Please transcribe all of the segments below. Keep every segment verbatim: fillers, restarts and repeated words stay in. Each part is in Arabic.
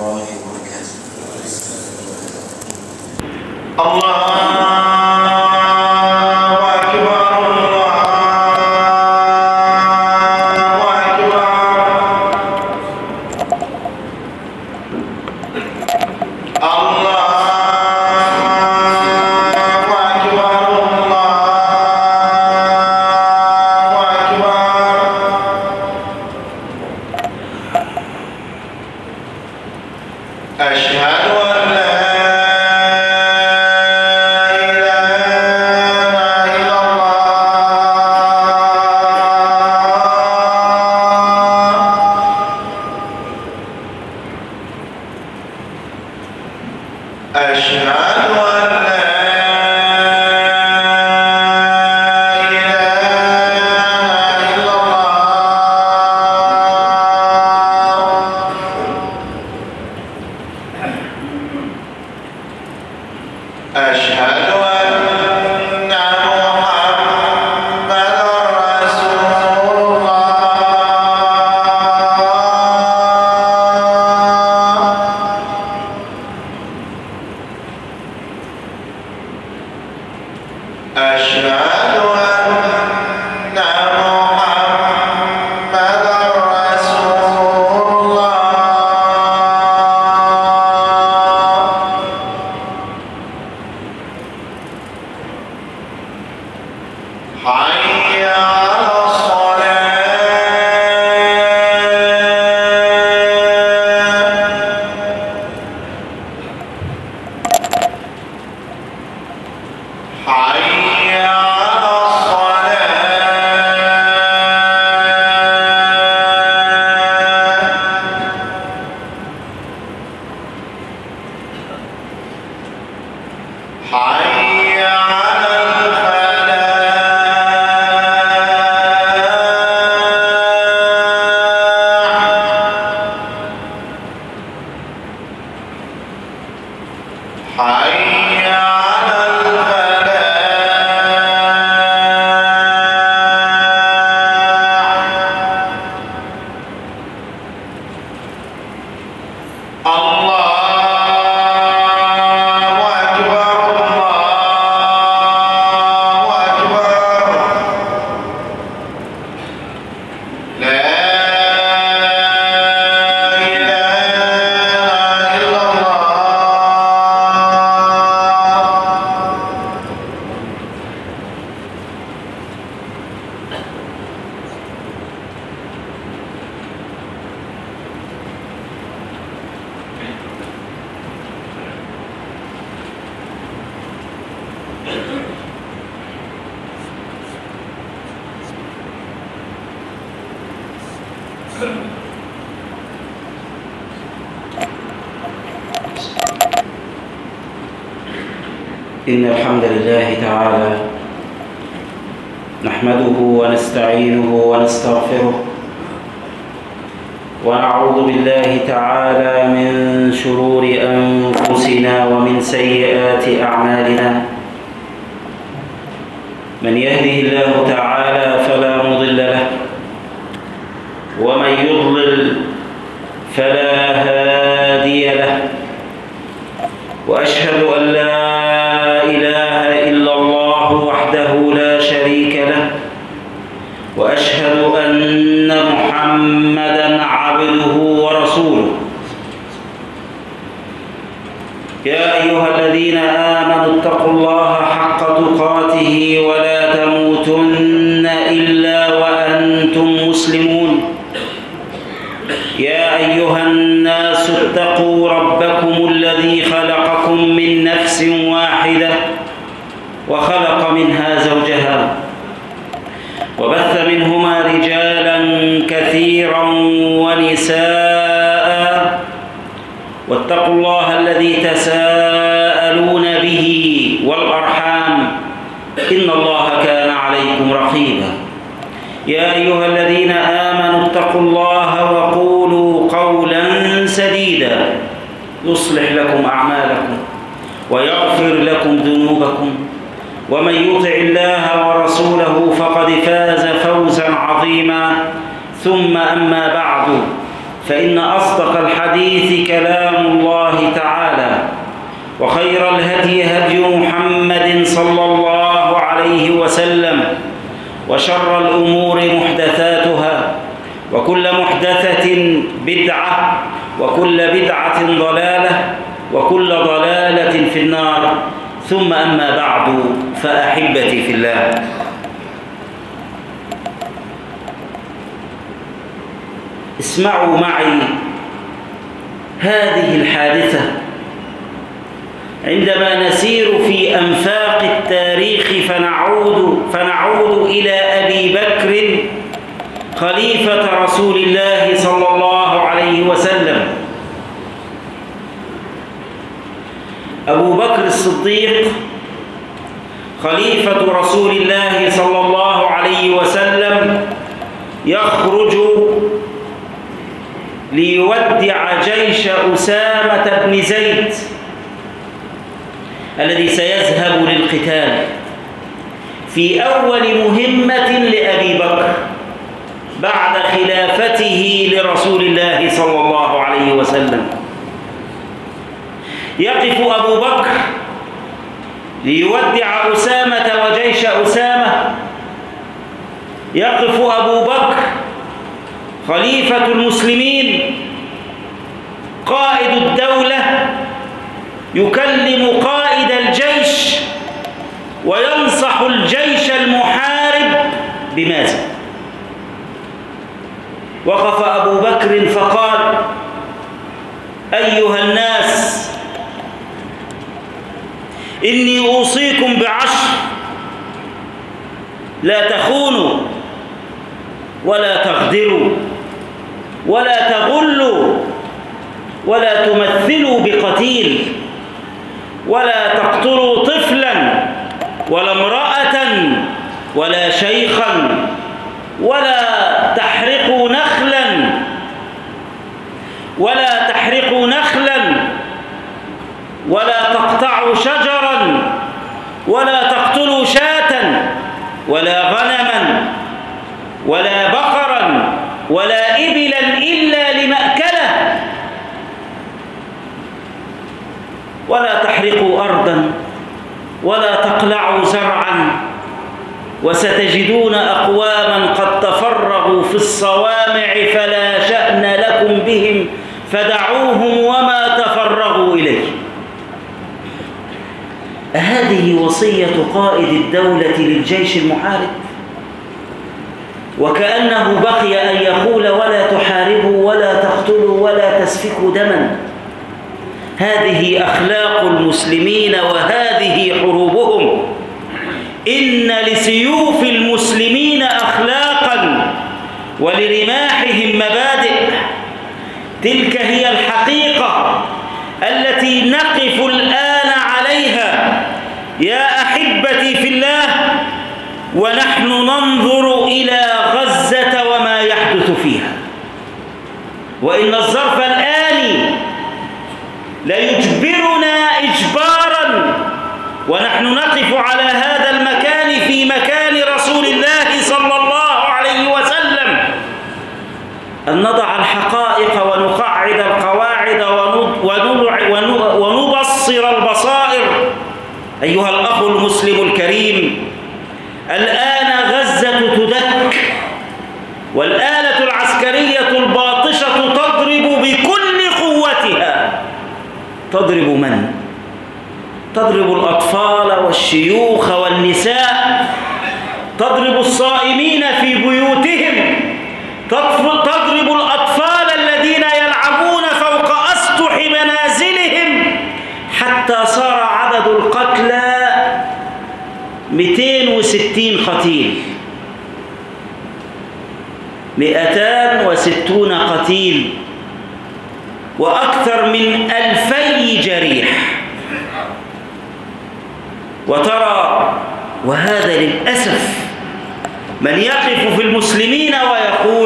الله وبركاته. إن الحمد لله تعالى نحمده ونستعينه ونستغفره ونعوذ بالله تعالى من شرور أنفسنا ومن سيئات أعمالنا. من يهده الله تعالى فلا مضل له ومن يضلل فلا هادي له، وأشهد أن لا إله إلا الله وحده لا شريك له، وأشهد أن محمدًا عبده ورسوله. يا أيها الذين آمنوا اتقوا الله حق تقاته ولا تموتن إلا وأنتم مسلمون. يا أيها الناس اتقوا ربكم الذي خلقكم من نفس واحدة وخلق منها زوجها وبث منهما رجالا كثيرا ونساء، واتقوا الله الذي تساءلون به والأرحام إن الله كان عليكم رقيبا. يا أيها الذين آمنوا اتقوا الله وقولوا قولا سديدا يصلح لكم أعمالكم ويغفر لكم ذنوبكم، ومن يطع الله ورسوله فقد فاز فوزا عظيما. ثم أما بعد، فإن أصدق الحديث كلام الله تعالى، وخير الهدي هدي محمد صلى الله عليه وسلم، وشر الأمور محدثاتها، وكل محدثة بدعة، وكل بدعة ضلالة، وكل ضلالة في النار. ثم أما بعد، فأحبتي في الله، اسمعوا معي هذه الحادثة عندما نسير في أنفاق التاريخ فنعود, فنعود إلى أبي بكر خليفة رسول الله صلى الله عليه وسلم. أبو بكر الصديق خليفة رسول الله صلى الله عليه وسلم يخرج ليودع جيش أسامة بن زيد الذي سيذهب للقتال في أول مهمة لأبي بكر بعد خلافته لرسول الله صلى الله عليه وسلم. يقف أبو بكر ليودع أسامة وجيش أسامة. يقف أبو بكر خليفة المسلمين قائد الدولة يكلم قائد الجيش وينصح الجيش المحارب بماذا؟ وقف أبو بكر فقال: أيها الناس، إني أوصيكم بعشر: لا تخونوا، ولا تغدروا، ولا تغلوا، ولا تمثلوا بقتيل، ولا تقتلوا طفلا ولا امرأة ولا شيخا، ولا تحرقوا نخلا ولا تحرقوا نخلا ولا تقطعوا شجرا، ولا تقتلوا شاة ولا غنما ولا بقرا ولا إبلا إلا لمأكله، ولا تحرقوا أرضا ولا تقلعوا زرعا، وستجدون أقواما قد تفرغوا في الصوامع فلا شأن لكم بهم فدعوهم وما تفرغوا إليه. هذه وصية قائد الدولة للجيش المحارب؟ وكأنه بقي أن يقول: ولا تحاربوا ولا تقتلوا ولا تسفكوا دما. هذه أخلاق المسلمين وهذه حروبهم. إن لسيوف المسلمين أخلاقا ولرماحهم مبادئ. تلك هي الحقيقة التي نقف الآن عليها يا أحبتي في الله، ونحن ننظر إلى غزة وما يحدث فيها. وإن الظرف الآني ليجبرنا إجبارا، ونحن نقف على هذا المكان في مكان رسول الله صلى الله عليه وسلم، أن نضع الحقائق ونقعد القواعد ونبصر البصائر. أيها الأخ المسلم الكريم، الآن غزة تدك، والآلة العسكرية الباطشة تضرب بكل قوتها. تضرب من؟ تضرب الأطفال والشيوخ والنساء، تضرب الصائمين في بيوتهم، تضرب الأطفال الذين يلعبون فوق أسطح منازلهم، حتى صار عدد القتلى مئتين وستين قتيل، مئتان وستون قتيل، وأكثر من ألفي جريح. وترى، وهذا للأسف، من يقف في المسلمين ويقول: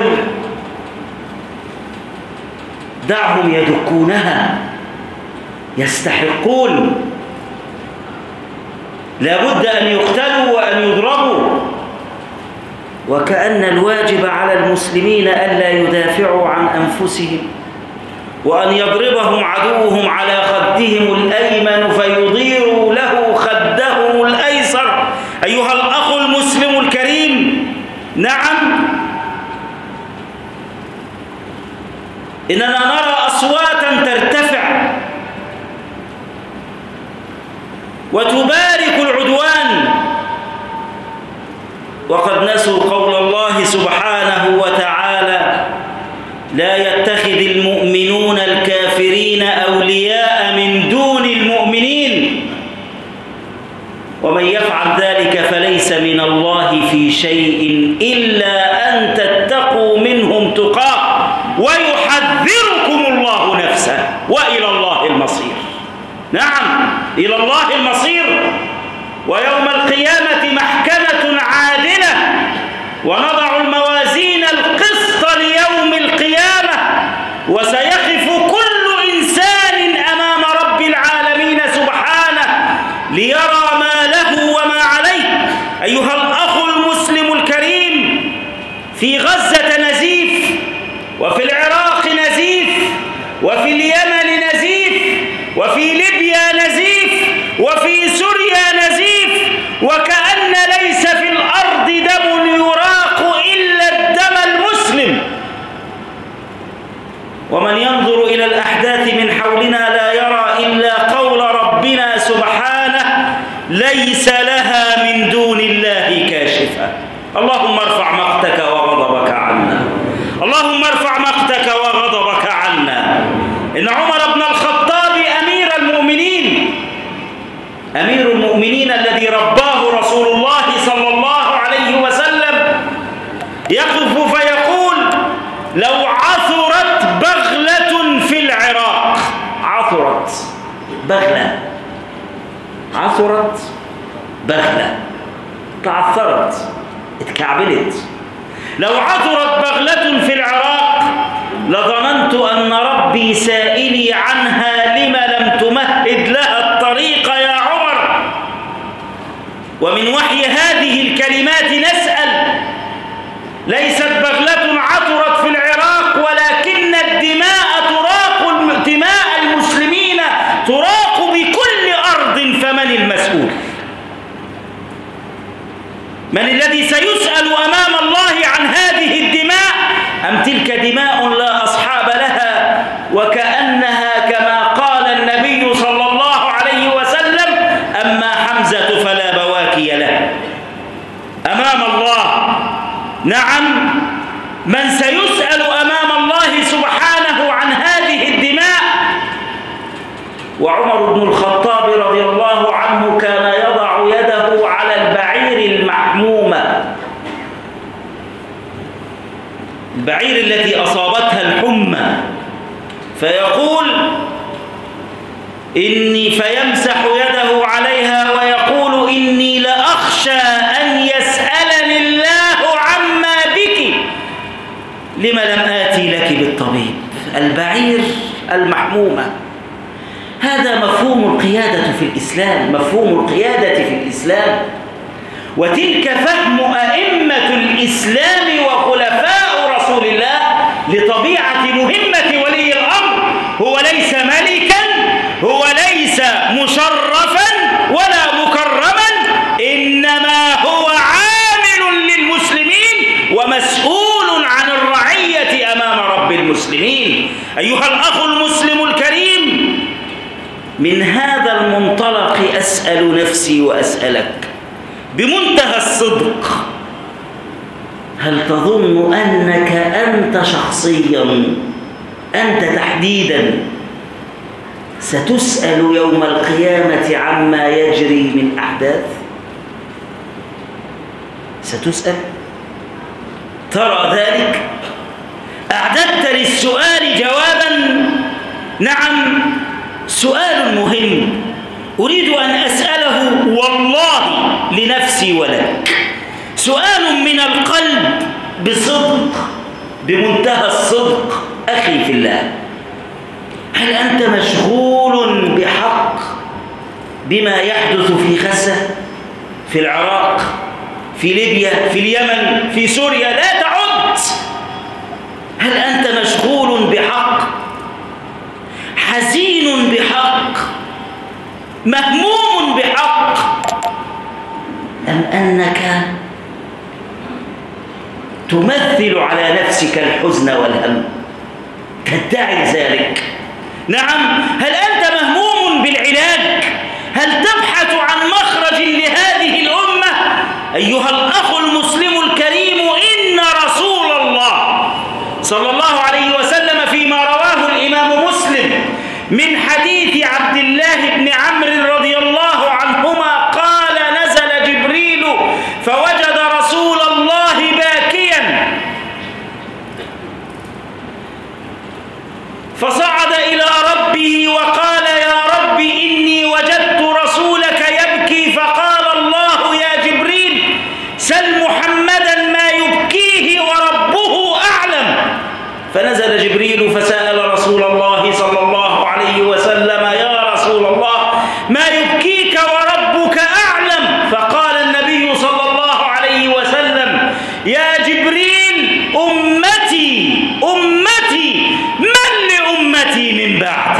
دعهم يدكونها، يستحقون، لا بد أن يقتلوا وأن يضربوا. وكأن الواجب على المسلمين ألا يدافعوا عن أنفسهم، وأن يضربهم عدوهم على خدهم الأيمن فيضيروا له خدهم الأيسر. أيها الأخ المسلم الكريم، نعم، إننا نرى أصواتا ترتفع وتبارك العدوان، وقد نسوا قول الله سبحانه وتعالى: لا يتخذ المؤمنون الكافرين أولياء من دون المؤمنين ومن يفعل ذلك فليس من الله في شيء إلا أن تتقوا منهم تقاه ويحذركم الله نفسه وإلى الله المصير. نعم، إلى الله المصير. ويوم القيامة محكمة عادلة، ونضع الموازين القسط ليوم القيامة، وسيقف كل إنسان أمام رب العالمين سبحانه ليرى ما له وما عليه. أيها الأخ المسلم الكريم، في غزة نزيف، وفي العراق نزيف، وفي اليمن نزيف، وفي ليبيا نزيف، وفي سوريا نزيف، وكأن ليس في الأرض دم يراق إلا الدم المسلم. ومن ينظر إلى الأحداث من حولنا لا يرى إلا قول ربنا سبحانه: ليس لها من دون الله كاشفة. اللهم ارفع مقتك وغضبك عنا، اللهم ارفع مقتك وغضبك عنا. إن عمر بن الخطاب أمير المؤمنين، أمير المؤمنين الذي رباه رسول الله صلى الله عليه وسلم، يقف فيقول: لو عثرت بغلة في العراق، عثرت بغلة، عثرت بغلة، تعثرت، اتكعبلت، لو عثرت بغلة في العراق لظننت أن ربي سائلي عنها لم لم تمهد لها الطريق يا عمر. ومن وحي هذه الكلمات نسأل: ليست بغلة عثرت في العراق، ولكن الدماء تراق، دماء المسلمين تراق بكل أرض، فمن المسؤول؟ من الذي سيسأل أمام الله عن هذه الدماء؟ أم تلك دماء لا أصحاب لها، وكأنها كما قال النبي صلى الله عليه وسلم: أما حمزة فلا بواكي له أمام الله. نعم، من سيسأل أمام الله سبحانه عن هذه الدماء. وعمر بن الخطاب رضي الله عنه كان يضع يده على البعير المحمومة، البعير التي أصابتها الحمى، فيقول: إني فيمسح يده عليها ويقول: إني لأخشى أن يسألني الله عما بك لما لم آتي لك بالطبيب. البعير المحمومة، هذا مفهوم القيادة في الإسلام، مفهوم القيادة في الإسلام، وتلك فهم أئمة الإسلام وخلفاء رسول الله لطبيعة مهمة ولي الأمر. هو ليس ملكا، هو ليس مشرفا ولا مكرما، إنما هو عامل للمسلمين ومسؤول عن الرعية أمام رب المسلمين. أيها الأخ المسلم الكريم، من هذا المنطلق أسأل نفسي وأسألك بمنتهى الصدق: هل تظن أنك أنت شخصيا، أنت تحديدا، ستسأل يوم القيامة عما يجري من أحداث؟ ستسأل؟ ترى ذلك؟ أعددت للسؤال جوابا؟ نعم، سؤال مهم أريد أن أسأله والله لنفسي ولك، سؤال من القلب بصدق، بمنتهى الصدق. أخي في الله، هل أنت مشغول بحق بما يحدث في غزة، في العراق، في ليبيا، في اليمن، في سوريا، لا تعد. هل أنت مشغول بحق، حزين بحق، مهموم بحق، أم أنك تمثل على نفسك الحزن والهم، تدعي ذلك؟ نعم. هل أنت مهموم بالعلاج؟ هل تبحث عن مخرج لهذه الأمة؟ أيها الأخ المسلم الكريم، إن رسول الله صلى الله عليه وسلم فيما رواه الإمام مسلم من حديث عبد الله بن عمرو رضي الله عنهما قال: نزل جبريل فوجد رسول الله باكيا فصعد إلى ربه وقال: يا رب إني وجدت رسولك يبكي. فقال الله: يا جبريل سل محمدا ما يبكيه وربه أعلم. فنزل جبريل فسأل رسول الله صلى الله عليه وسلم: يا رسول الله ما يبكيك وربك أعلم؟ فقال النبي صلى الله عليه وسلم: يا جبريل أمتي أمتي من لأمتي من بعدي.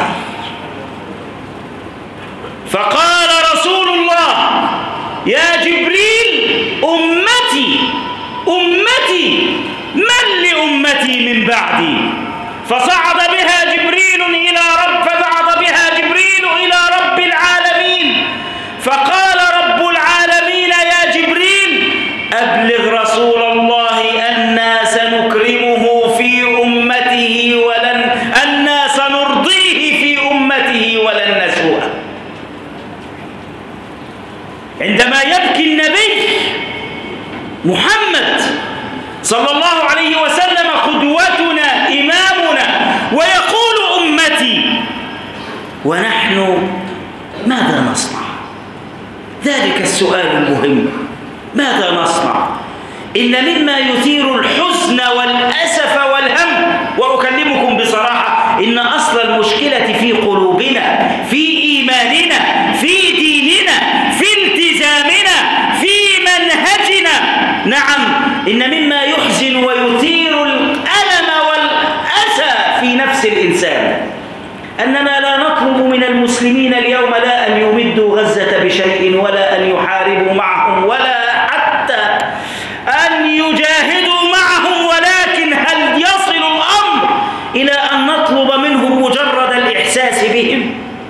فقال رسول الله: يا جبريل أمتي أمتي من لأمتي من بعدي. فصعد بها جبريل إلى رب فصعد بها جبريل إلى رب العالمين، فقال رب العالمين: يا جبريل أبلغ رسول الله أنا سنكرمه في أمته ولن أنا سنرضيه في أمته ولن نسوءه. عندما يبكي النبي محمد صلى الله عليه وسلم قدوتنا إمامنا ويقول أمتي، ونحن ماذا نصنع؟ ذلك السؤال المهم، ماذا نصنع؟ إن مما يثير الحزن والأسف والهم، وأكلمكم بصراحة، إن أصل المشكلة في قلوبنا، في إيماننا، في ديننا، في التزامنا، في منهجنا. نعم، إن مما يحزن ويثير الألم والأسى في نفس الإنسان أننا لا نطلب من المسلمين اليوم لا أن يمدوا غزة بشيء، ولا أن يحاربوا معهم، ولا حتى أن يجاهدوا معهم، ولكن هل يصل الأمر إلى أن نطلب منهم مجرد الإحساس بهم،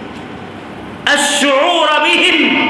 الشعور بهم،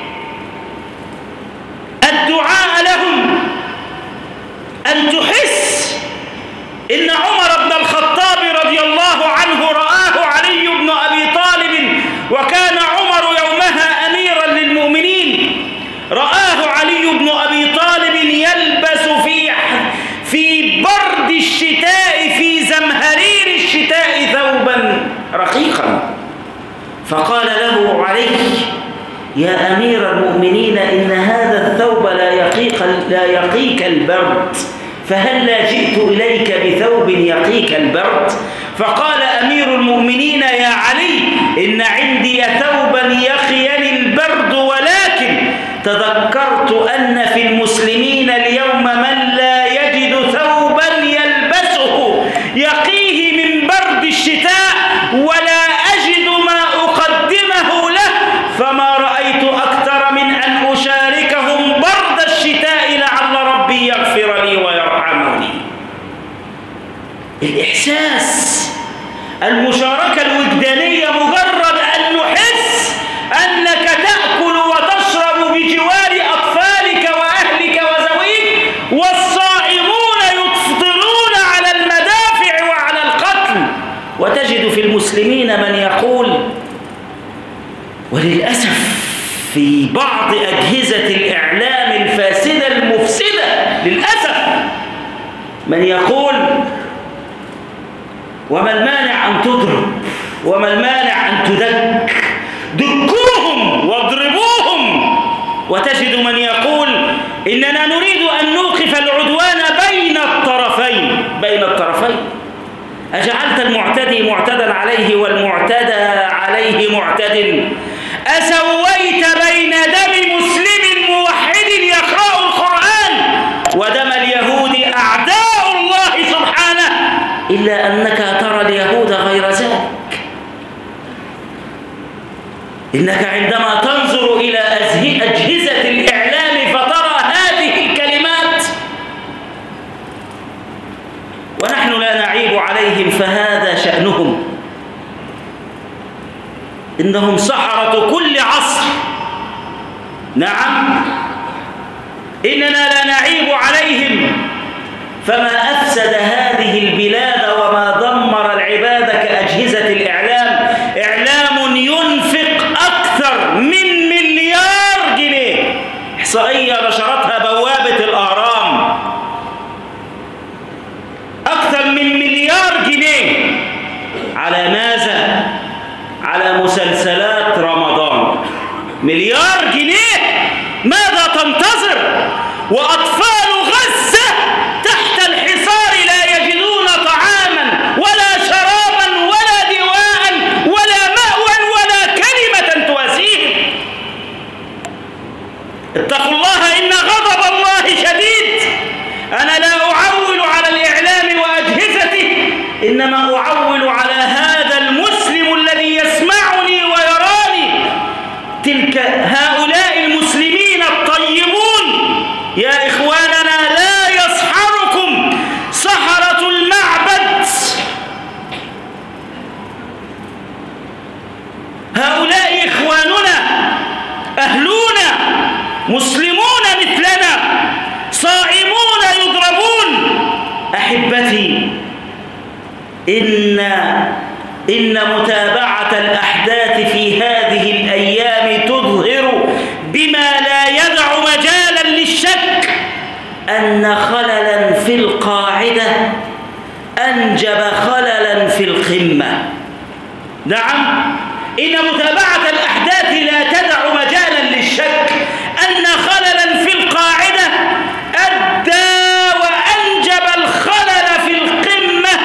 الدعاء لهم، أن تحس إن عمر بن الخطاب رضي الله عنه رآه علي بن أبي طالب، وكان عمر يومها أميرا للمؤمنين، رآه علي بن أبي طالب يلبس في في برد الشتاء، في زمهرير الشتاء، ثوبا رقيقا، فقال له علي: يا أمير المؤمنين إن هذا الثوب لا يقيك لا يقيك البرد، فهلا جئت إليك بثوب يقيك البرد؟ فقال أمير المؤمنين: يا علي إن عندي ثوبا يقيني البرد، ولكن تذكرت أن في المسلمين اليوم من لا يجد ثوبا يلبسه يقيه من برد الشتاء، ولا أجد ما أقدمه له، فما رأيت أكثر من أن أشاركهم برد الشتاء لعل ربي يغفر لي ويرحمني. الإحساس، المشاركة الوجدانية، مجرد أن نحس أنك تأكل وتشرب بجوار أطفالك وأهلك وزويك، والصائمون يفطرون على المدافع وعلى القتل، وتجد في المسلمين من يقول، وللأسف في بعض أجهزة الإعلام الفاسدة المفسدة للأسف من يقول: وما المانع أن تضرب، وما المانع أن تدك، دكوهم واضربوهم. وتجد من يقول: إننا نريد أن نوقف العدوان بين الطرفين. بين الطرفين؟ أجعلت المعتدي معتدا عليه والمعتدى عليه معتد؟ أسويت بين دم مسلم موحد يقرأ القرآن إلى أنك ترى اليهود غير ذلك. إنك عندما تنظر إلى أجهزة الإعلام فترى هذه الكلمات ونحن لا نعيب عليهم، فهذا شأنهم. إنهم سحرة كل عصر. نعم، إننا لا نعيب عليهم، فما أفسد هذه البلاد وما دمر العباد كأجهزة الإعلام. إعلام ينفق أكثر من مليار جنيه، إحصائية نشرتها بوابة الأهرام، أكثر من مليار جنيه على ماذا؟ على مسلسلات رمضان. مليار جنيه، ماذا تنتظر؟ وأطفال غزة تحت الحصار لا يجدون طعاما ولا شرابا ولا دواء ولا مأوى ولا كلمة تواسيهم. اتقوا الله إن غضب الله شديد. أنا لا أعول على الإعلام وأجهزته، إنما أعول على هذا المسلم الذي يسمعني ويراني. تلك هؤلاء المسلمين الطيبون يا إخواننا لا يسحركم سحرة المعبد. هؤلاء إخواننا أهلنا مسلمون مثلنا صائمون يضربون. أحبتي، إن إن متابعة الأحداث في هذه الأيام تظهر بما لا يدع مجالا للشك أن خللا في القاعدة أنجب خللا في القمة. نعم، إن متابعة الأحداث لا تدع مجالا للشك أن خللا في القاعدة أدى وأنجب الخلل في القمة.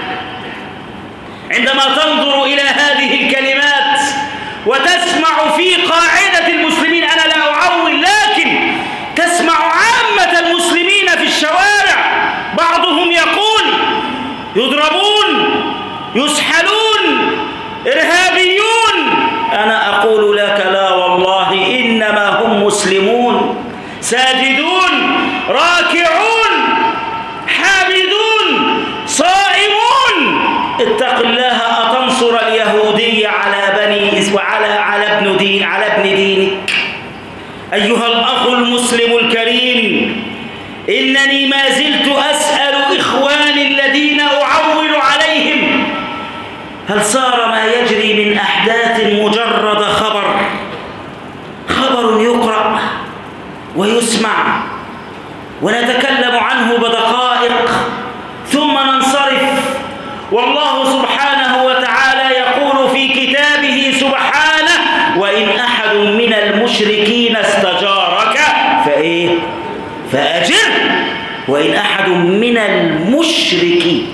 عندما تنظر إلى هذه الكلمات وتسمع في قاعدة المسلمين، أنا لا أعول، لكن تسمع عامة المسلمين في الشوارع بعضهم يقول يضربون، يسحلون، إرهابيون. أنا أقول لك لا والله، إنما هم مسلمون ساجدون راكعون حامدون صائمون. اتق الله أتنصر اليهودية على بني وعلى على ابن دين على ابن دينك. أيها الأخ المسلم الكريم، إنني ما زلت أسأل إخواني الذين أعول عليهم، هل صار ما يجري من أحداث مجرد خبر خبر يقرأ ويسمع ونتكلم عنه بدقائق ثم ننصرف؟ والله سبحانه وتعالى يقول في كتابه سبحانه: وإن أحد من المشركين استجارك فإيه؟ فأجر. وإن أحد من المشركين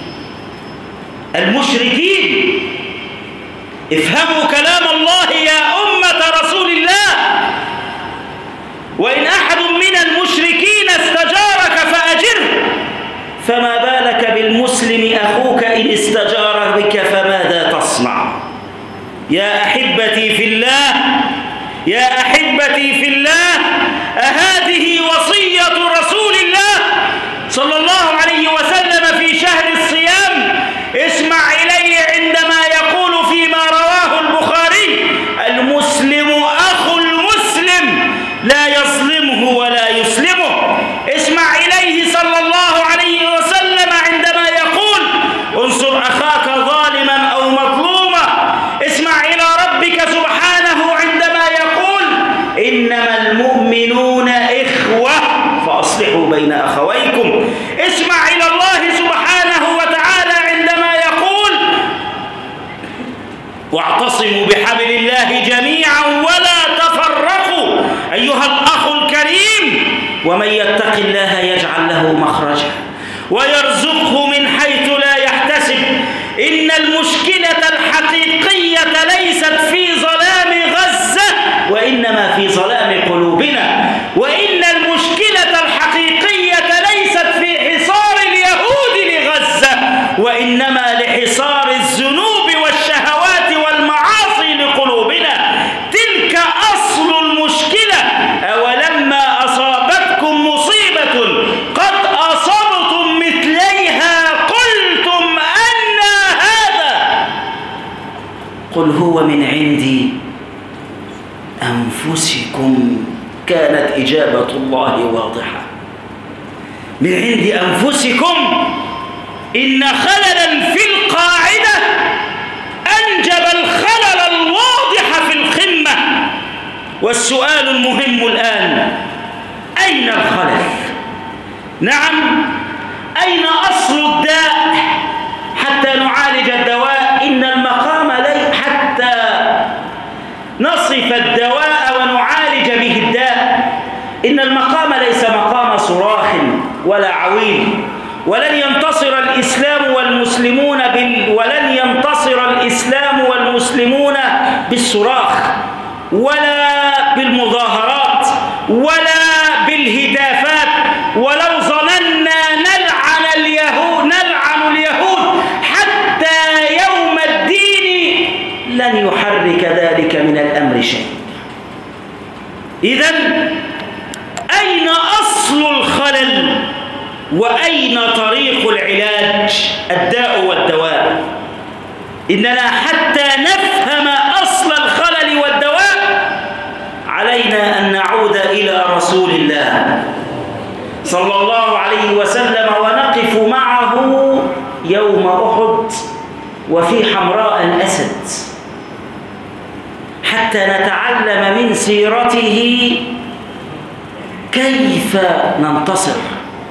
المشركين افهموا كلام الله يا أمة رسول الله. وإن أحد من المشركين استجارك فأجر. فما بالك بالمسلم أخوك إن استجار بك فماذا تصنع؟ يا أحبتي في الله، يا أحبتي في الله، أهذه وصية رسول الله صلى الله عليه وسلم في شهر الصيام؟ اسمع إليه عندما يقول فيما رواه البخاري: المسلم أخو المسلم لا يظلمه ولا يسلمه. اسمع إليه صلى الله عليه وسلم عندما يقول: انصر أخاك ظالما أو مظلوما. اسمع إلى ربك سبحانه عندما يقول: إنما المؤمنون إخوة فأصلحوا بين أخويكم. اسمع إلى الله سبحانه وتعالى عندما يقول: واعتصموا بحبل الله جميعا ولا تفرقوا. أيها الأخ الكريم، ومن يتق الله يجعل له مخرجا ويرزقه من حيث لا يحتسب. إن المشكلة الحقيقية ليست في ظلام غزة وإنما في ظلام قلوبنا. وإن المشكلة الحقيقية ليست في حصار اليهود لغزة وإن وإنما لحصار الذنوب والشهوات والمعاصي لقلوبنا. تلك أصل المشكلة. أولما أصابتكم مصيبة قد أصبتم مثليها قلتم أن هذا، قل هو من عندي أنفسكم. كانت إجابة الله واضحة، من عند أنفسكم. إن خللا في القاعدة أنجب الخلل الواضح في القمة. والسؤال المهم الآن، أين الخلل؟ نعم، أين أصل الداء حتى نعالج الدواء؟ إن المقام لي حتى نصف الدواء ونعالج به الداء. إن المقام ليس مقام صراخ ولا عويل، ولن ينتصر الإسلام والمسلمون بال... ولن ينتصر الإسلام والمسلمون بالصراخ ولا بالمظاهرات ولا بالهتافات. ولو ظننا نلعن اليهود نلعن اليهود حتى يوم الدين لن يحرك ذلك من الأمر شيء. إذن أين أصل الخلل وأين طريق العلاج؟ الداء والدواء. إننا حتى نفهم أصل الخلل والدواء علينا أن نعود إلى رسول الله صلى الله عليه وسلم ونقف معه يوم أحد وفي حمراء الأسد حتى نتعلم من سيرته كيف ننتصر.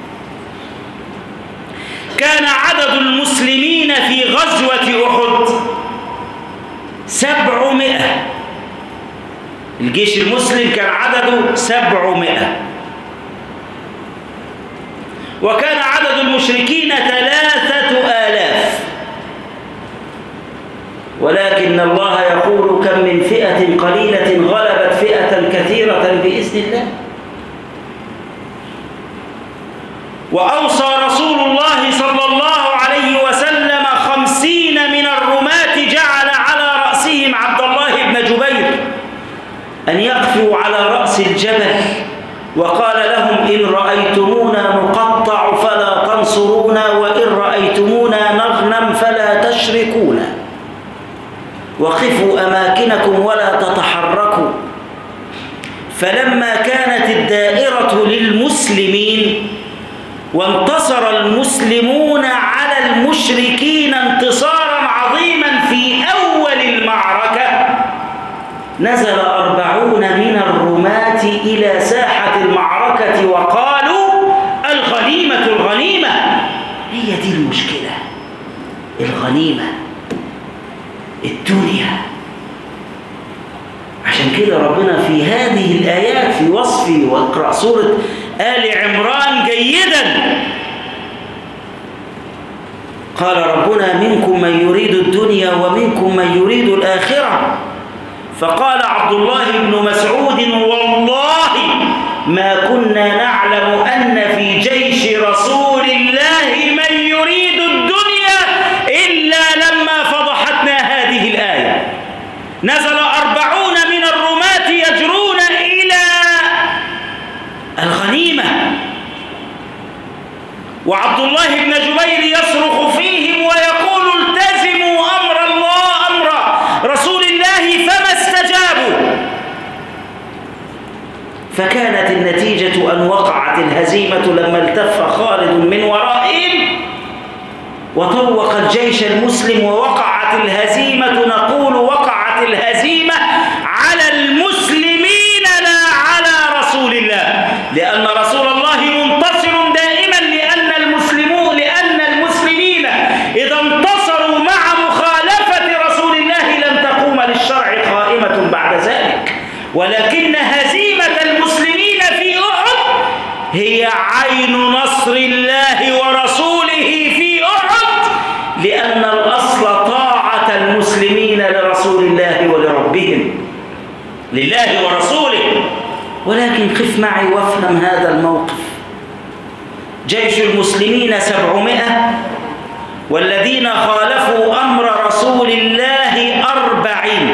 كان عدد المسلمين في غزوة أحد سبعمائة. الجيش المسلم كان عدده سبعمائة، وكان عدد المشركين ثلاثة آلاف. ولكن الله يقول كم من فئة قليلة غلبت فئة كثيرة بإذن الله. وأوصى رسول الله صلى الله عليه وسلم خمسين من الرماة جعل على رأسهم عبد الله بن جبير أن يقفوا على رأس الجبل، وقال لهم إن رأيتمونا نقطع فلا تنصرونا، وإن رأيتمونا نغنم فلا تشركونا، وقفوا أماكنكم ولا تتحركوا. فلما كانت الدائرة للمسلمين وانتصر المسلمون على المشركين انتصارا عظيما في أول المعركة، نزل أربعون من الرماة إلى ساحة المعركة وقالوا الغنيمة الغنيمة. هي دي المشكلة، الغنيمة، الدنيا. عشان كده ربنا في هذه الآيات في وصفه، واقرأ سورة آل عمران جيدا، قال ربنا منكم من يريد الدنيا ومنكم من يريد الآخرة. فقال عبد الله بن مسعود والله ما كنا نعلم أن في جيش رسول الله من يريد الدنيا إلا لما فضحتنا هذه الآية. نزل أربعون من الرماة يجرون إلى الغنيمة، وعبد الله بن جبير يصرخ فيهم ويقول التزموا أمر الله أمر رسول الله، فما استجابوا. فكانت النتيجة أن وقعت الهزيمة لما التف خالد من ورائهم وطوق الجيش المسلم، ووقعت الهزيمة، نقول وقعت الهزيمة على المسلمين لا على رسول الله، لأن رسول الله منتصر دائما، لأن المسلمون لأن المسلمين إذا انتصروا مع مخالفة رسول الله لم تقوم للشرع قائمة بعد ذلك. ولكن هزيمة المسلمين في أحد هي عين نصر الله ورسوله في أحد، لأن الأصل طاعة المسلمين لرسول الله ولربهم، لله ورسوله. ولكن قف معي وافهم هذا الموقف. جيش المسلمين سبعمائة والذين خالفوا أمر رسول الله أربعين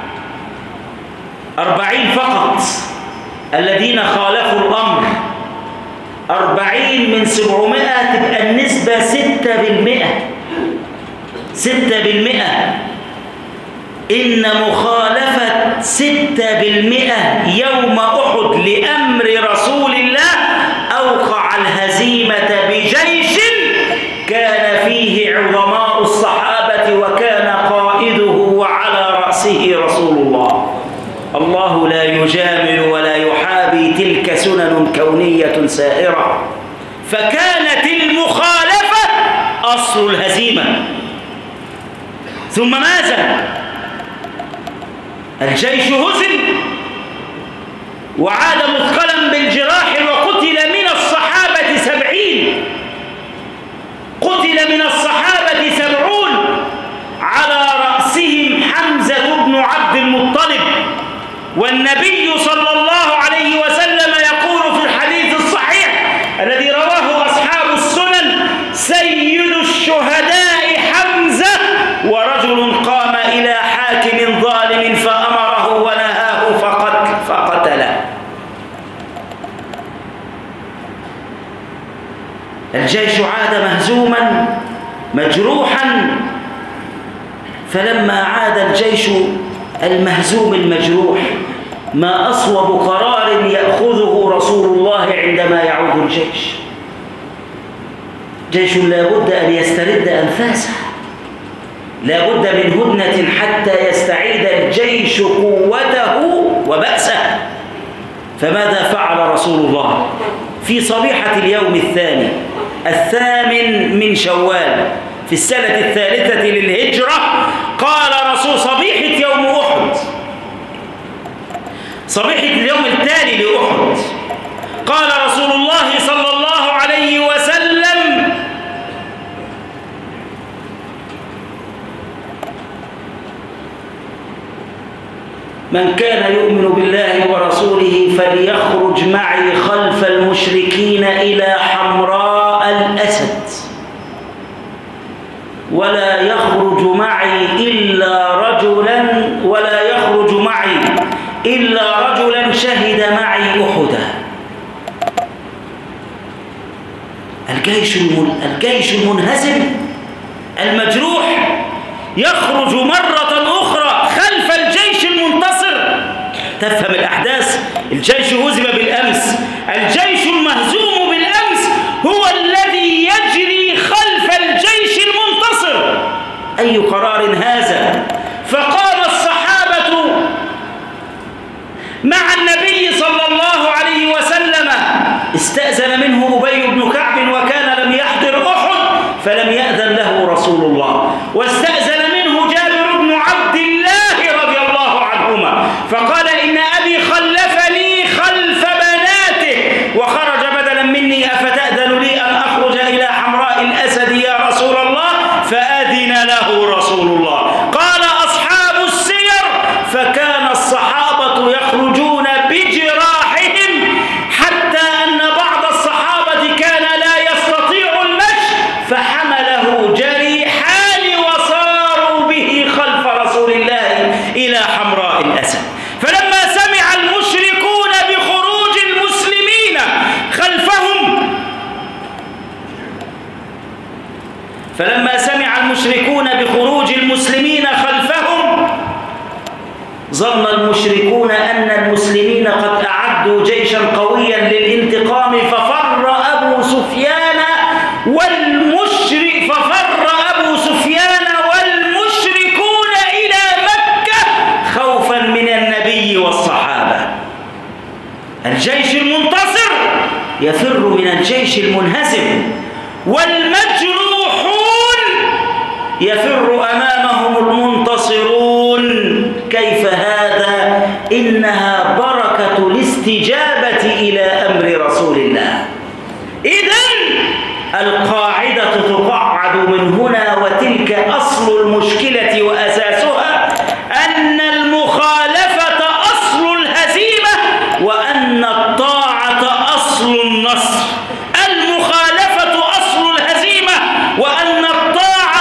أربعين فقط الذين خالفوا الأمر، أربعين من سبعمائة تبقى النسبة ستة بالمئة ستة بالمئة. إن مخالفة ستة بالمئة يوم أحد لأمر رسول الله أوقع الهزيمة بجيش كان فيه عظماء الصحابة وكان قائده وعلى رأسه رسول الله. الله لا يجامل ولا يحابي، تلك سنن كونية سائرة. فكانت المخالفة أصل الهزيمة. ثم ماذا؟ الجيش هزم وعاد مثقلا بالجراح، وقتل من الصحابة سبعين قتل من الصحابة سبعون على رأسهم حمزة بن عبد المطلب. والنبي صلى الله عليه وسلم يقول في الحديث الصحيح الذي رواه أصحاب السنن: سيد الشهداء حمزة، ورجل قام إلى حاكم ظالم فأمره ونهاه فقتل فقتله. الجيش عاد مهزوما مجروحا، فلما عاد الجيش المهزوم المجروح ما أصوب قرار يأخذه رسول الله عندما يعود الجيش؟ جيش لا بد أن يسترد أنفاسه، لا بد من هدنة حتى يستعيد الجيش قوته وبأسه. فماذا فعل رسول الله؟ في صبيحة اليوم الثاني الثامن من شوال في السنة الثالثة للهجرة، قال رسول صبيحة يوم أحد، صبيحة اليوم التالي لأحد، قال رسول الله صلى الله عليه وسلم: من كان يؤمن بالله ورسوله فليخرج معي خلف المشركين إلى حمراء الأسد، ولا يخرج معي إلا رجلا ولا يخرج معي إلا رجلا شهد معي أحدا. الجيش الجيش المنهزم المجروح يخرج مرة أخرى خلف الجيش المنتصر. تفهم الأحداث. الجيش هزم بالأمس، الجيش المهزوم بالأمس هو الذي يجري خلف الجيش المنتصر. أي قرار هذا؟ فقام الصحابة مع النبي صلى الله عليه وسلم. استأذن منه أبي بن كعب وكان لم يحضر أحد فلم يأذن له رسول الله، واستأذن منه جابر بن عبد الله رضي الله عنهما فقال: إن أبي خلفني خلف بناته وخرج بدلا مني، أفتأذن لي أن أخرج إلى حمراء الأسد يا رسول الله؟ فأذن له رسول الله. قال أصحاب السير: فكان الصحابة يخرجون بجراحهم حتى أن بعض الصحابة كان لا يستطيع المشي فحمله جريحان وصاروا به خلف رسول الله إلى حمراء الأسد. فلما سمع المشركون بخروج المسلمين خلفهم فلما سمع المشركون بخروج المسلمين خلفهم ظن المشركون أن المسلمين قد أعدوا جيشا قويا للانتقام، ففر أبو سفيان والمشرك ففر أبو سفيان والمشركون إلى مكة خوفا من النبي والصحابة. الجيش المنتصر يفر من الجيش المنهزم، والمجروحون يفر أمامهم المنتصرون. كيف هذا؟ إنها بركة الاستجابة إلى أمر رسول الله. إذن القاعدة تقعد من هنا، وتلك أصل المشكلة وأساسها أن المخالفة أصل الهزيمة وأن الطاعة أصل النصر. المخالفة أصل الهزيمة وأن الطاعة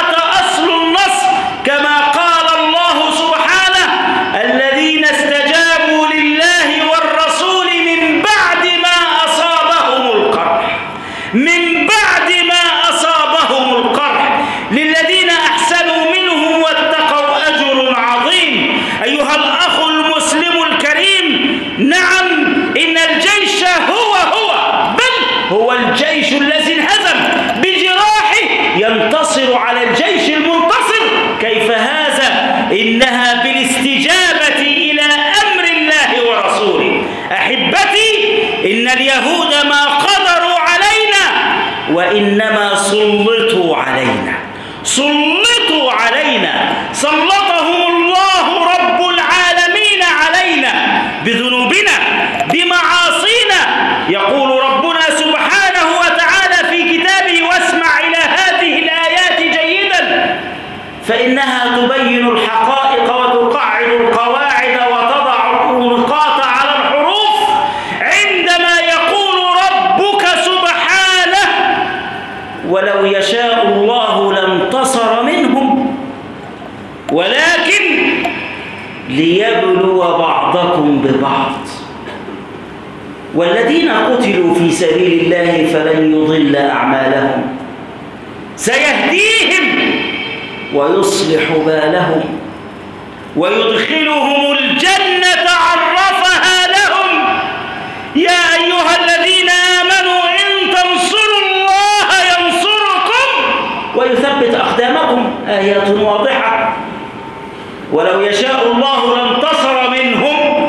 الجيش هو هو، بل هو الجيش الذي انهزم بجراحه ينتصر على الجيش المنتصر. كيف هذا؟ إنها بالاستجابة إلى أمر الله ورسوله. أحبتي، إن اليهود ما قدروا علينا وإنما سلطوا علينا، سلطوا علينا، سلطهم الله رب العالمين علينا بذنوبنا بمعاصينا. يقول ربنا سبحانه وتعالى في كتابه: واسمع إلى هذه الآيات جيدا فإنها تبين الحقائق وتقعد القواعد وتضع النقاط على الحروف. عندما يقول ربك سبحانه: ولو يشاء الله لانتصر منهم ولكن ليبلو بعضكم ببعض، والذين قتلوا في سبيل الله فلن يضل أعمالهم سيهديهم ويصلح بالهم ويدخلهم الجنة عرفها لهم. يا أيها الذين آمنوا إن تنصروا الله ينصركم ويثبت أقدامكم. آيات واضحة. ولو يشاء الله لانتصر منهم.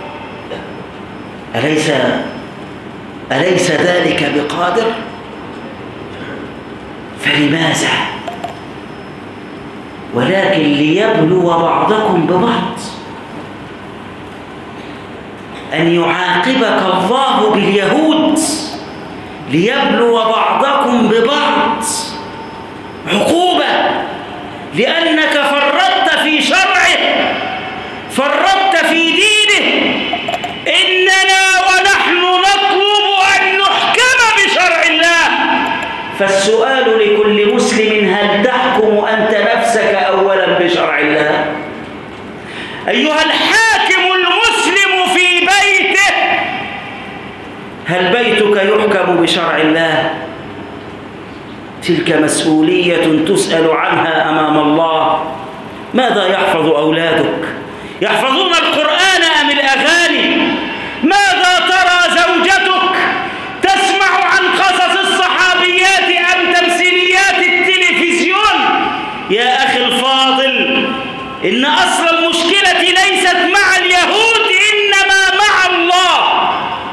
أليس أليس ذلك بقادر؟ فلماذا؟ ولكن ليبلو بعضكم ببعض، أن يعاقبك الله باليهود ليبلو بعضكم ببعض عقوبة، لأنك فرطت في شرعه، فرطت في دينه. إننا ونحن نطلب أن نحكم بشرع الله. فالسؤال لكل مسلم: هل تحكم أنت نفسك أولا بشرع الله؟ أيها الحاكم المسلم في بيته، هل بيتك يحكم بشرع الله؟ تلك مسؤولية تسأل عنها أمام الله. ماذا يحفظ أولادك؟ يحفظون القرآن أم الأغاني؟ ماذا ترى زوجتك؟ تسمع عن قصص الصحابيات أم تمثيليات التلفزيون؟ يا أخي الفاضل، إن أصل المشكلة ليست مع اليهود إنما مع الله،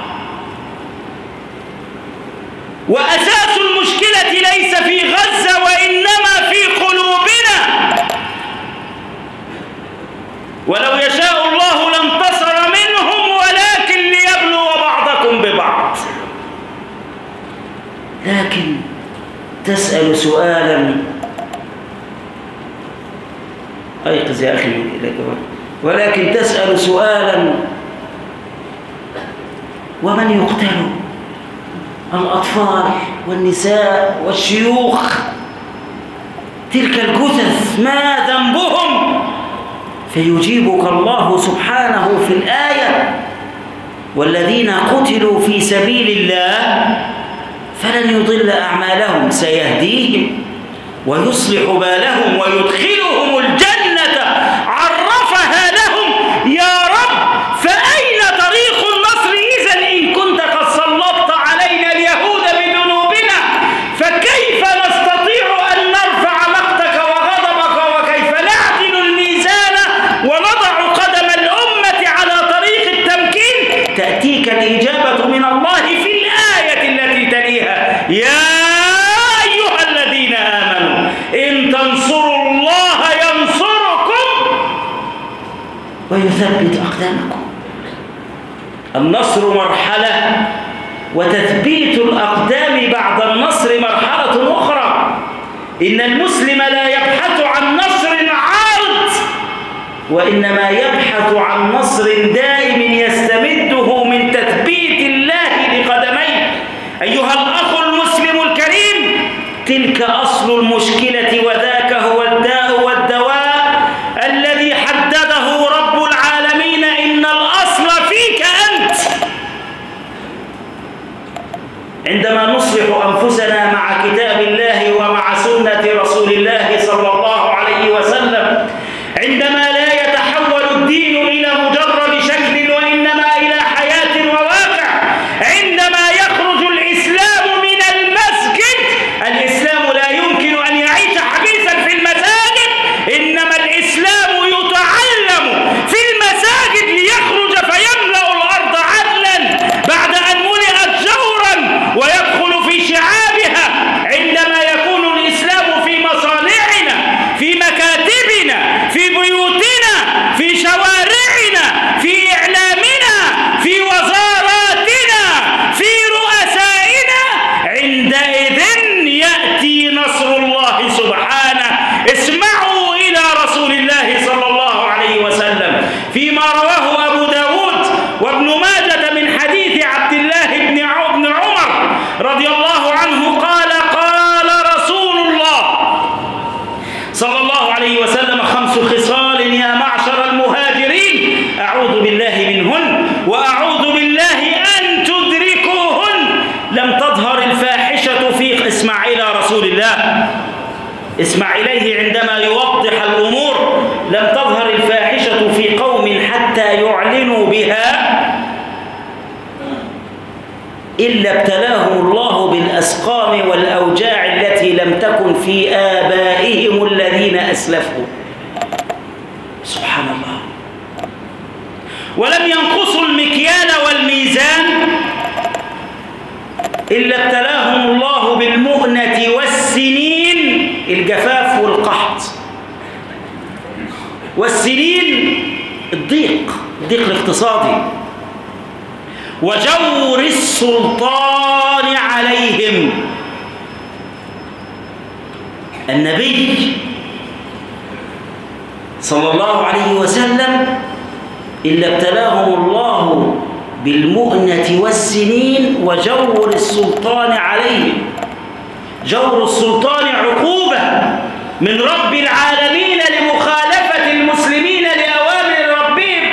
وأساس المشكلة ليس في غزة وإنما في قلوبنا. ولو يشاء الله لانتصر منهم ولكن ليبلو بعضكم ببعض. لكن تسأل سؤالا، أيقظ يا أخي، ولكن تسأل سؤالا: ومن يقتل؟ الأطفال والنساء والشيوخ، تلك الجثث ما ذنبهم؟ فيجيبك الله سبحانه في الآية: والذين قتلوا في سبيل الله فلن يضل أعمالهم سيهديهم ويصلح بالهم ويدخلهم الجنة عرفها لهم. يا رب، فأين طريق النصر إذن إن كنت قد سلطت علينا اليهود بذنوبنا؟ فكيف نستطيع أن نرفع مقتك وغضبك؟ وكيف نعدل الميزان ونضع قدم الأمة على طريق التمكين؟ تأتيك الإجابة من الله في الآية التي تليها: يا أيها الذين آمنوا إن تنصروا الله ينصركم ويثبت أقدامكم. النصر مرحلة، وتثبيت الأقدام بعد النصر مرحلة أخرى. إن المسلم لا يبحث عن نصر عارض، وإنما يبحث عن نصر دائم يستمده من تثبيت الله لقدميه. أيها الأخ المسلم الكريم، تلك أصل المشكلة، وذاك هو الداء والدواء الذي حدده رب العالمين: إن الأصل فيك أنت. عندما نصلح أنفسنا مع كتاب الله ومع سنة رسول الله صلى الله عليه وسلم، عندما لا يتحول الدين إلى مجرد شكل وإنما إلى حياة وواقع، تظهر الفاحشة في اسمع إلى رسول الله، اسمع إليه عندما يوضح الأمور. لم تظهر الفاحشة في قوم حتى يعلنوا بها إلا ابتلاهم الله بالأسقام والأوجاع التي لم تكن في آبائهم الذين أسلفوا. سبحان الله. ولم ينقصوا المكيال والميزان إلا ابتلاهم الله بالمؤنة والسنين، الجفاف والقحط، والسنين الضيق، الضيق الاقتصادي، وجور السلطان عليهم. النبي صلى الله عليه وسلم إلا ابتلاهم الله بالمؤنة والسنين وجور السلطان عليهم. جور السلطان عقوبة من رب العالمين لمخالفة المسلمين لأوامر ربهم.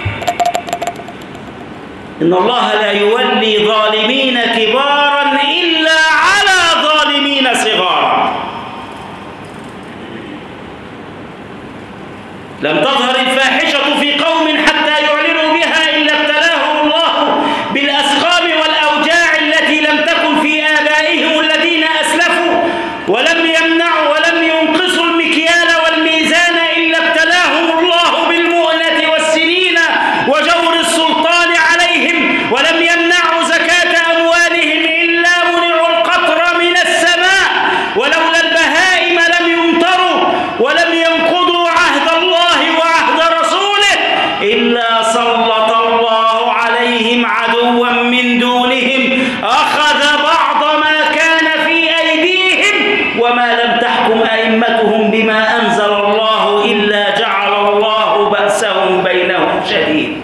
إن الله لا يولي ظالمين كبارا إلا على ظالمين صغارا. لم تظهر الفاحشة في قوم حتى يعلنوا بها إلا ابتلاهم الله بالأسقام والأوجاع التي لم تكن في آبائهم الذين أسلفوا، ولم يمنعوا ولم ينقصوا المكيال والميزان إلا ابتلاهم الله بالمؤنة والسنين وجور السلطان عليهم، ولم يمنعوا زكاة أموالهم إلا منعوا القطر من السماء، ولولا البهائم لم يمطروا، ولم ينقضوا عهد الله وعهد رسوله إلا سلط الله عليهم عدوا من دونهم أخذ بعض ما كان في أيديهم، وما لم تحكم أئمتهم بما أنزل الله إلا جعل الله بأسهم بينهم شديد.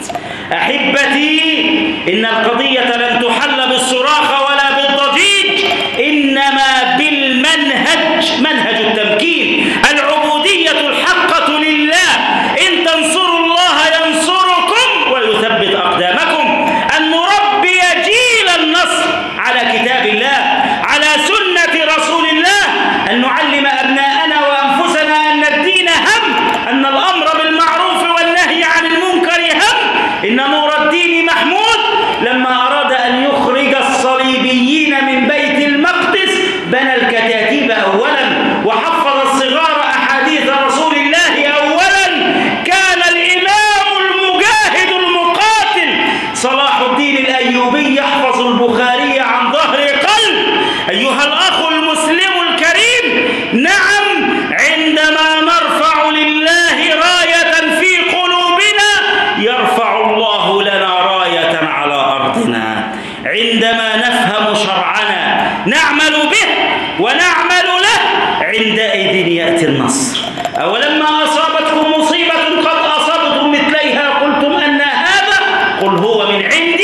أحبتي، إن القضية لن تحل بالصراخ ولا بالضجيج، إنما بالمنهج، منهج التمكين، العبودية الحقة لله. إن تنصروا الله ينصركم ويثبت أقدامكم. أن نربي جيل النصر على كتاب الله، على سنة رسول الله، أن نعلم أبناءنا وأنفسنا أن الدين هم، أن الأمر بالمعروف والنهي عن المنكر هم، إن نور الدين محمود. لما أراد أن يخرج الصليبيين من بيت المقدس بنى الكتاتيب أولا، وحفظ الصغار أحاديث رسول الله أولا. كان الإمام المجاهد المقاتل صلاح الدين الأيوبي يحفظ البخاري عن ظهر قلب. أيها الأخ المسلم الكريم، نعم، عندما نرفع لله راية في قلوبنا يرفع الله لنا راية على أرضنا. عندما نفهم شرعنا نعمل به ونعمل له، عندئذ يأتي النصر. أولما أصابتكم مصيبة قد أصبتم مثليها قلتم أن هذا، قل هو من عند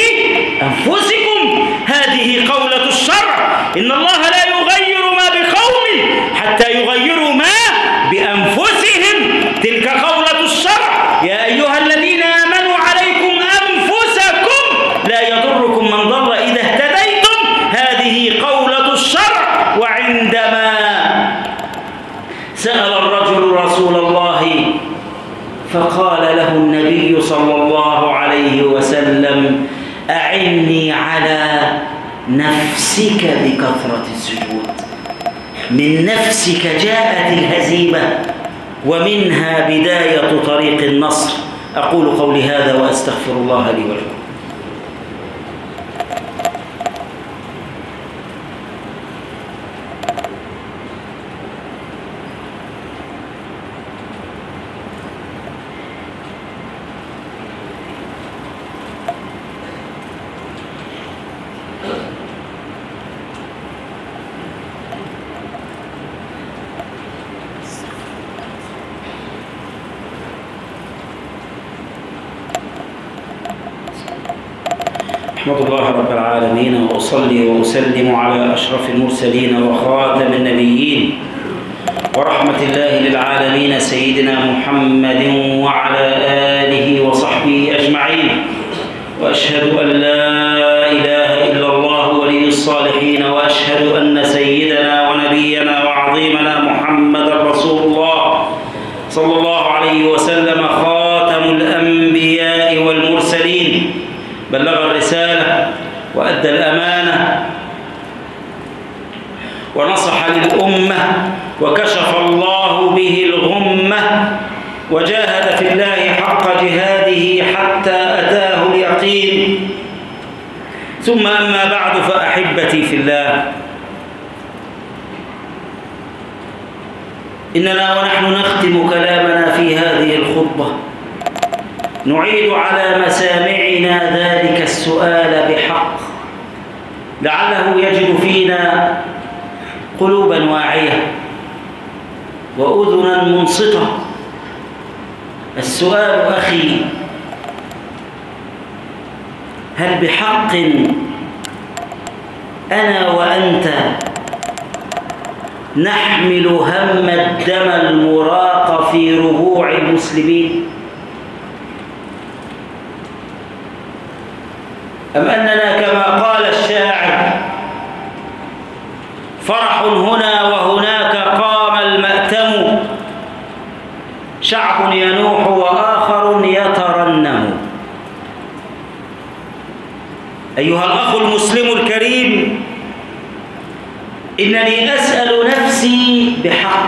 أنفسكم. هذه قولة الشرع. إن الله لا يغير ما بقوم حتى يغيروا ما بأنفسهم. تلك قولة الشرع. يا أيها الذين آمنوا عليكم أنفسكم لا يضركم من ضل إذا اهتديتم. هذه قولة الشرع. وعندما سأل الرجل رسول الله فقال له النبي صلى الله عليه وسلم: أعني على نفسك بكثرة السجود. من نفسك جاءت الهزيمة، ومنها بداية طريق النصر. أقول قولي هذا وأستغفر الله لي ولكم. أحمد الله رب العالمين، وأصلي وأسلم على أشرف المرسلين وخاتم النبيين ورحمة الله للعالمين سيدنا محمد وعلى آله وصحبه أجمعين. وأشهد أن لا إله إلا الله ولي الصالحين الصالحين، وأشهد أن سيدنا ونبينا وعظيمنا محمد رسول الله صلى الله عليه وسلم خاتم الأنبياء والمرسلين، بلغ الرسالة وأدى الأمانة ونصح للأمة، وكشف الله به الغمة، وجاهد في الله حق جهاده حتى أتاه اليقين. ثم أما بعد، فأحبتي في الله، إننا ونحن نختم كلامنا في هذه الخطبة نعيد على مسامعنا ذلك السؤال بحق، لعله يجد فينا قلوبا واعية وأذنا منصتة. السؤال أخي، هل بحق أنا وأنت نحمل هم الدم المراق في ربوع المسلمين، أم أننا كما قال الشاعر فرح هنا وهناك قام المأتم، شعب ينوح وآخر يترنم. أيها الأخ المسلم الكريم، إنني أسأل نفسي بحق،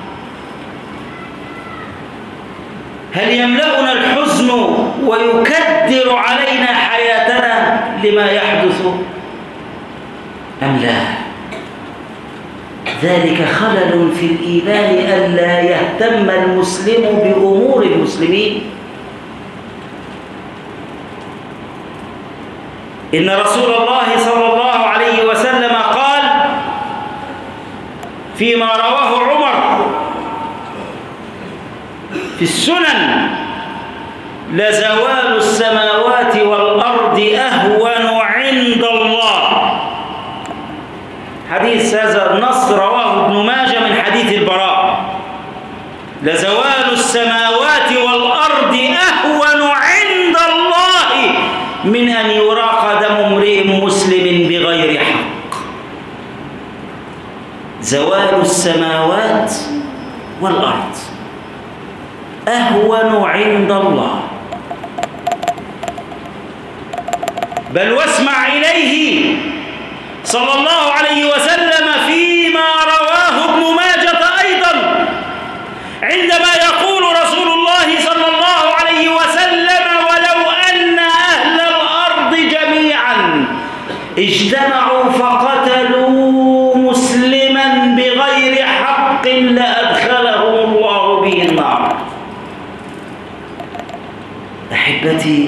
هل يملأنا الحزن ويكدر علينا حياتنا لما يحدث أم لا؟ ذلك خلل في الإيمان ألا يهتم المسلم بأمور المسلمين. إن رسول الله صلى الله عليه وسلم قال فيما رواه عمر في السنن: لزوال السماوات والأرض أهون عند الله. حديث هذا النص رواه ابن ماجه من حديث البراء: لزوال السماوات والأرض أهون عند الله من أن يراق دم امرئ مسلم بغير حق. زوال السماوات والأرض أهون عند الله. بل واسمع إليه صلى الله عليه وسلم فيما رواه ابن ماجة أيضا، عندما يقول رسول الله صلى الله عليه وسلم: ولو أن أهل الأرض جميعا اجتمعوا فقتلوا مسلما بغير حق لأدخلهم الله به النار. أحبتي،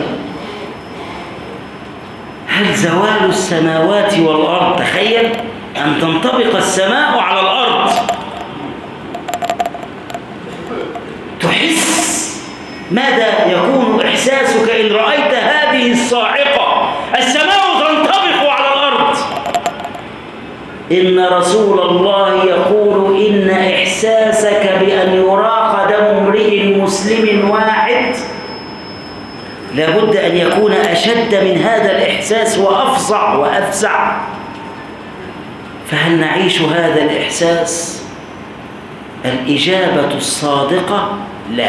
هل زوال السماوات والأرض، تخيل أن تنطبق السماء على الأرض، تحس ماذا يكون إحساسك إن رأيت هذه الصاعقة؟ السماء تنطبق على الأرض. إن رسول الله يقول: إن إحساسك بأن يراق دم امرئ مسلم واحد لابد أن يكون أشد من هذا الإحساس وأفظع وأفزع. فهل نعيش هذا الإحساس؟ الإجابة الصادقة: لا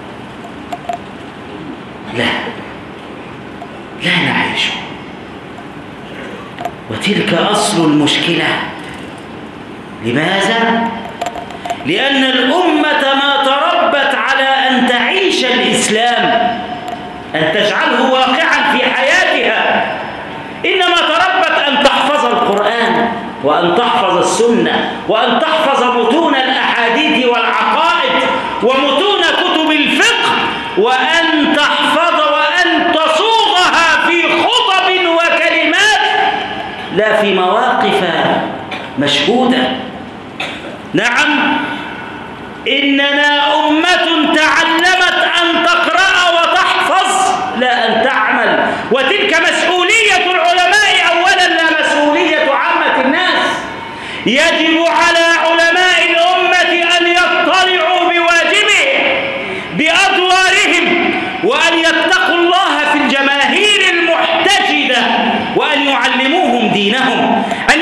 لا لا نعيشه. وتلك أصل المشكلة. لماذا؟ لأن الأمة ما تربت على أن تعيش الإسلام، أن تجعله واقعا في حياتها، إنما تربت أن تحفظ القرآن، وأن تحفظ السنة، وأن تحفظ متون الأحاديث والعقائد ومتون كتب الفقه، وأن تحفظ وأن تصوغها في خطب وكلمات، لا في مواقف مشهودة. نعم، إننا أمة تعلمت أن تقرأ وتحفظ لا أن تعمل، وتلك مسؤولية العلماء أولا، لا مسؤولية عامة الناس. يجب على علماء الأمة أن يطلعوا بواجبه بأدوارهم، وأن يتقوا الله في الجماهير المحتشدة، وأن يعلموهم دينهم،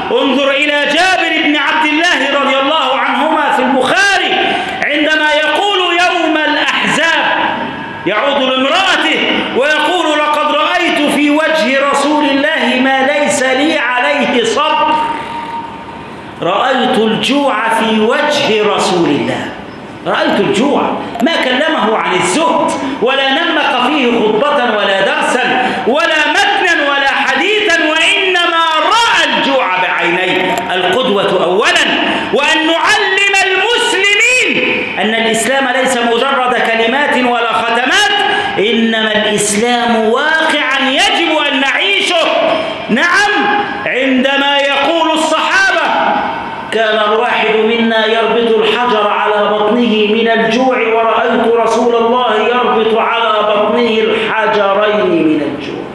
انظر إلى جابر بن عبد الله رضي الله عنهما في البخاري عندما يقول يوم الأحزاب، يعود لامرأته ويقول: لقد رأيت في وجه رسول الله ما ليس لي عليه صبر. رأيت الجوع في وجه رسول الله، رأيت الجوع، ما كلمه عن الزهد ولا نمق فيه خطبة ولا درسا ولا متنا ولا حديثا، وإنما رأى الجوع بعينيه. القدوة أولا، وأن نعلم المسلمين أن الإسلام ليس مجرد كلمات ولا ختمات، إنما الإسلام واقعا يجب أن نعيشه. نعم، عندما يقول الصحابة: كان الواحد منا يربط الحجر على بطنه من الجوع، ورأيت رسول الله يربط على بطنه الحجرين من الجوع.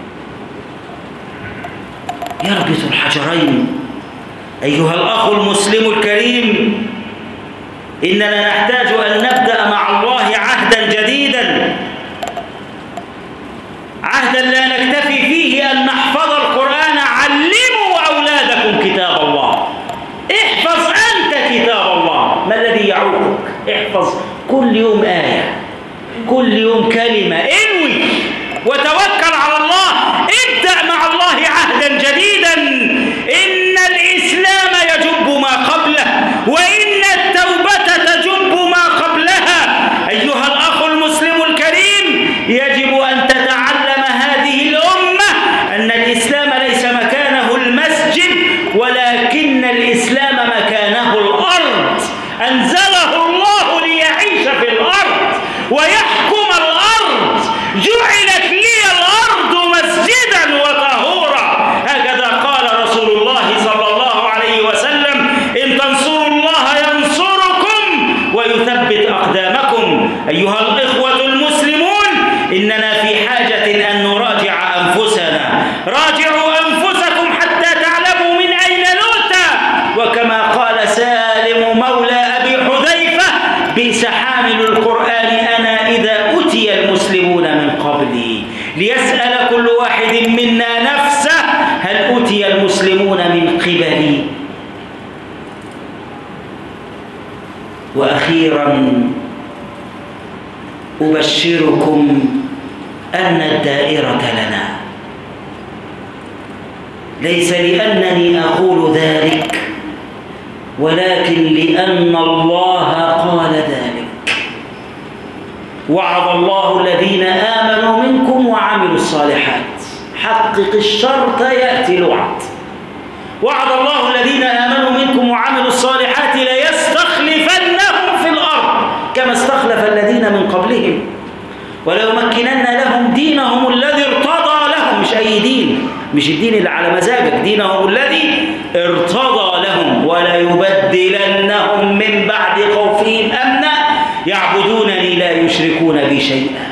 يربط الحجرين. أيها الأخ المسلم الكريم، إننا نحتاج أن نبدأ مع الله عهدا جديدا، عهدا لا نكتفي فيه أن نحفظ القرآن. علموا أولادكم كتاب الله. احفظ أنت كتاب الله. ما الذي يعوقك؟ احفظ كل يوم آية، كل يوم كلمة. انوي وتوكل على الله. ابدأ مع الله عهدا جديدا. إن الإسلام يجب ما قبله، وإن التوبة تجب ما قبلها. أيها الأخ المسلم الكريم، يجب أن تتعلم هذه الأمة أن الإسلام ليس مكانه المسجد، ولكن الإسلام مكانه الأرض. أنزله الله ليعيش في الأرض ويحكم الأرض. جعلت لي الأرض مسجدا وطهورا، هكذا قال رسول الله صلى الله عليه وسلم: إن تنصروا الله ينصركم ويثبت أقدامكم. أيها الإخوة المسلمون، إننا في حاجة أن نراجع أنفسنا. راجعوا أنفسكم حتى تعلموا من أين نؤتى. وكما قال سالم مولى أبي حذيفة: بئس حامل القرآن أنا إذا أتي المسلمون من قبلي. ليسأل كل واحد منا نفسه: هل أتي المسلمون من قبلي؟ وأخيرا أبشركم أن الدائرة لنا، ليس لأنني أقول ذلك، ولكن لأن الله قال ذلك. وعد الله الذين آمنوا منكم وعملوا الصالحات. حقق الشرط يأتي الوعد. وعد الله الذين آمنوا منكم وعملوا الصالحات ليستخلفنهم في الأرض كما استخلف الذين من قبلهم، وليمكنن لهم دينهم الذي ارتضى لهم. مش أي دين، مش الدين اللي على مزاجك، دينهم الذي ارتضى لهم. وليبدلنهم من بعد خوفهم أمنا يعبدونني لا يشركون بي شيئا.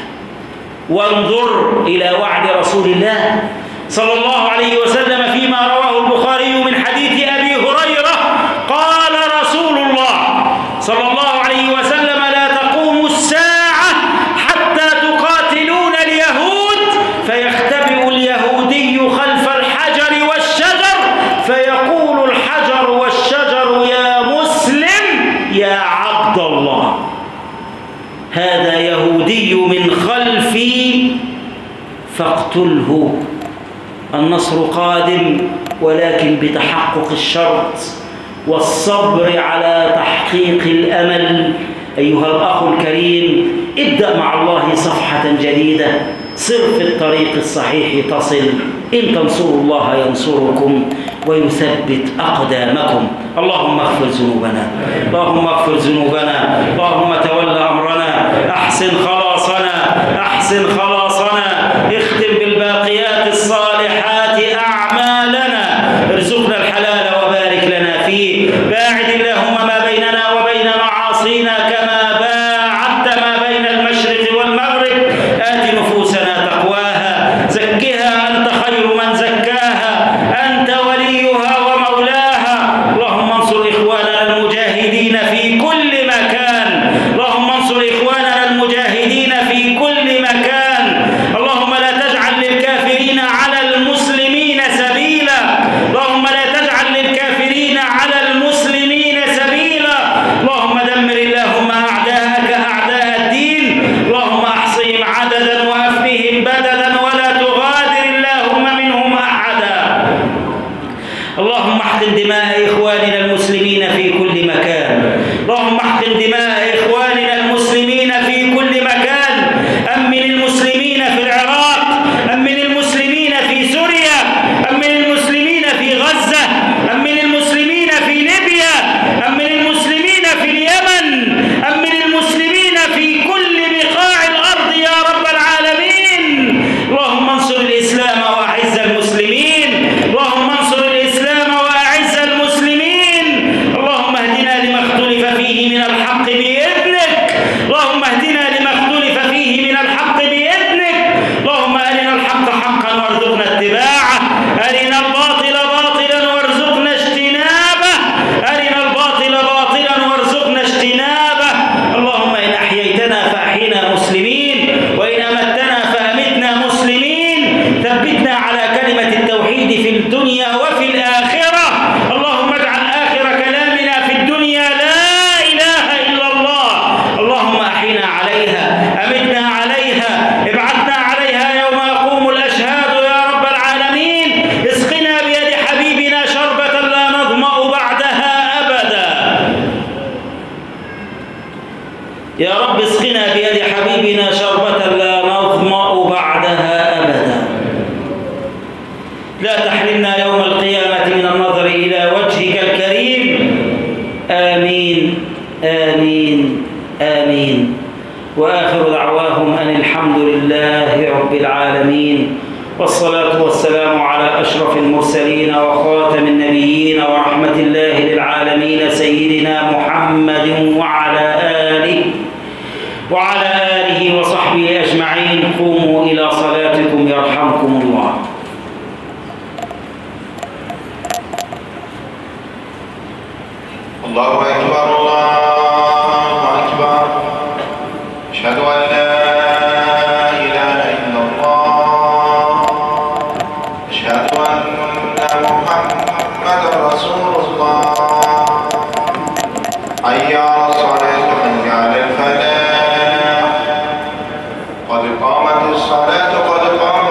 وانظر إلى وعد رسول الله صلى الله عليه وسلم فيما رواه البخاري من حديث أبي هريرة. قال رسول الله صلى الله عليه وسلم: لا تقوم الساعة حتى تقاتلون اليهود، فيختبئ اليهودي خلف الحجر والشجر، فيقول الحجر والشجر: يا مسلم يا عبد الله، هذا يهودي من خلفي فاقتله. النصر قادم، ولكن بتحقق الشرط والصبر على تحقيق الأمل. أيها الأخ الكريم، ابدأ مع الله صفحة جديدة. سر في الطريق الصحيح تصل. إن تنصروا الله ينصركم ويثبت أقدامكم. اللهم اغفر ذنوبنا، اللهم اغفر ذنوبنا، اللهم تول أمرنا، أحسن خلاصنا، أحسن خلاصنا. اختم بالباقيات الصالحات أعمالنا. ارزقنا الحلال وبارك لنا فيه. باعد اللهم ما بيننا وبين معاصينا كما باعدت ما بين المشرق والمغرب. آت نفوسنا تقواها، زكها أنت خير من زكاها، أنت وليها ومولاها. اللهم انصر إخواننا المجاهدين في كل مكان، اللهم انصر إخواننا المجاهدين في كل مكان. اللهم لا تجعل للكافرين على المسلمين سبيلا، اللهم لا تجعل يا رب اسقنا بيد حبيبنا شربة لا نظمأ بعدها أبدا. لا تحرمنا يوم القيامة من النظر إلى وجهك الكريم. آمين آمين آمين. وآخر دعواهم أن الحمد لله رب العالمين، والصلاة والسلام على أشرف المرسلين وخاتم النبيين ورحمة الله للعالمين سيدنا محمد وعلى آله وعلى آله وصحبه أجمعين. قوموا إلى صلاتكم يرحمكم الله. الله أكبر الله أكبر. أشهد أن لا إله إلا الله. أشهد أن محمدا رسول الله. حي على الصلاة حي على الفلاح. قد قامت الصلاة قد قامت